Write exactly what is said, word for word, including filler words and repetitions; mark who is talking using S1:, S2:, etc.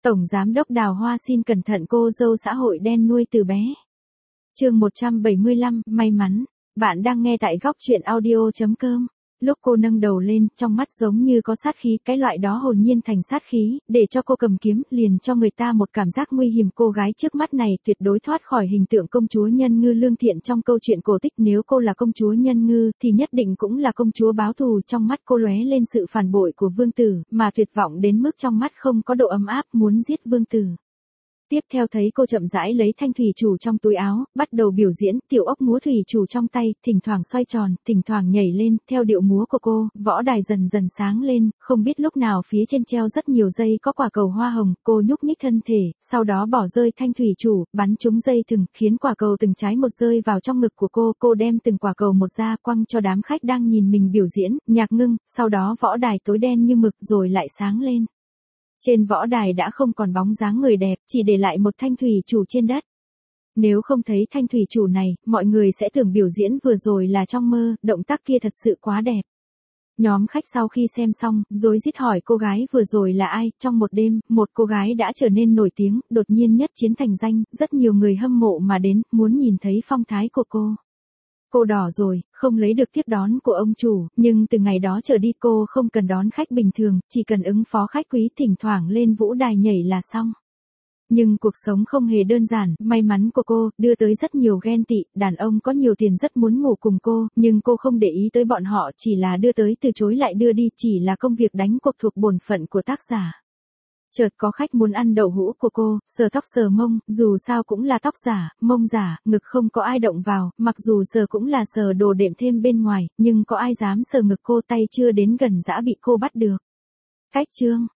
S1: Tổng Giám đốc Đào Hoa xin cẩn thận cô dâu xã hội đen nuôi từ bé. Chương một trăm bảy mươi lăm, may mắn. Bạn đang nghe tại góc truyện audio chấm com. Lúc cô nâng đầu lên, trong mắt giống như có sát khí, cái loại đó hồn nhiên thành sát khí, để cho cô cầm kiếm, liền cho người ta một cảm giác nguy hiểm. Cô gái trước mắt này tuyệt đối thoát khỏi hình tượng công chúa Nhân Ngư lương thiện trong câu chuyện cổ tích. Nếu cô là công chúa Nhân Ngư, thì nhất định cũng là công chúa báo thù. Trong mắt cô lóe lên sự phản bội của vương tử, mà tuyệt vọng đến mức trong mắt không có độ ấm áp, muốn giết vương tử. Tiếp theo thấy cô chậm rãi lấy thanh thủy chủ trong túi áo, bắt đầu biểu diễn, tiểu ốc múa thủy chủ trong tay, thỉnh thoảng xoay tròn, thỉnh thoảng nhảy lên, theo điệu múa của cô, võ đài dần dần sáng lên, không biết lúc nào phía trên treo rất nhiều dây có quả cầu hoa hồng, cô nhúc nhích thân thể, sau đó bỏ rơi thanh thủy chủ, bắn trúng dây thừng, khiến quả cầu từng trái một rơi vào trong ngực của cô, cô đem từng quả cầu một ra quăng cho đám khách đang nhìn mình biểu diễn, nhạc ngưng, sau đó võ đài tối đen như mực rồi lại sáng lên. Trên võ đài đã không còn bóng dáng người đẹp, chỉ để lại một thanh thủy chủ trên đất. Nếu không thấy thanh thủy chủ này, mọi người sẽ tưởng biểu diễn vừa rồi là trong mơ, động tác kia thật sự quá đẹp. Nhóm khách sau khi xem xong, rối rít hỏi cô gái vừa rồi là ai. Trong một đêm, một cô gái đã trở nên nổi tiếng, đột nhiên nhất chiến thành danh, rất nhiều người hâm mộ mà đến, muốn nhìn thấy phong thái của cô. Cô đỏ rồi, không lấy được tiếp đón của ông chủ, nhưng từ ngày đó trở đi cô không cần đón khách bình thường, chỉ cần ứng phó khách quý thỉnh thoảng lên vũ đài nhảy là xong. Nhưng cuộc sống không hề đơn giản, may mắn của cô, đưa tới rất nhiều ghen tị, đàn ông có nhiều tiền rất muốn ngủ cùng cô, nhưng cô không để ý tới bọn họ, chỉ là đưa tới từ chối lại đưa đi, chỉ là công việc đánh cuộc thuộc bổn phận của tác giả. Chợt có khách muốn ăn đậu hũ của cô, sờ tóc sờ mông, dù sao cũng là tóc giả, mông giả, ngực không có ai động vào, mặc dù sờ cũng là sờ đồ đệm thêm bên ngoài, nhưng có ai dám sờ ngực cô, tay chưa đến gần đã bị cô bắt được. Cách chương,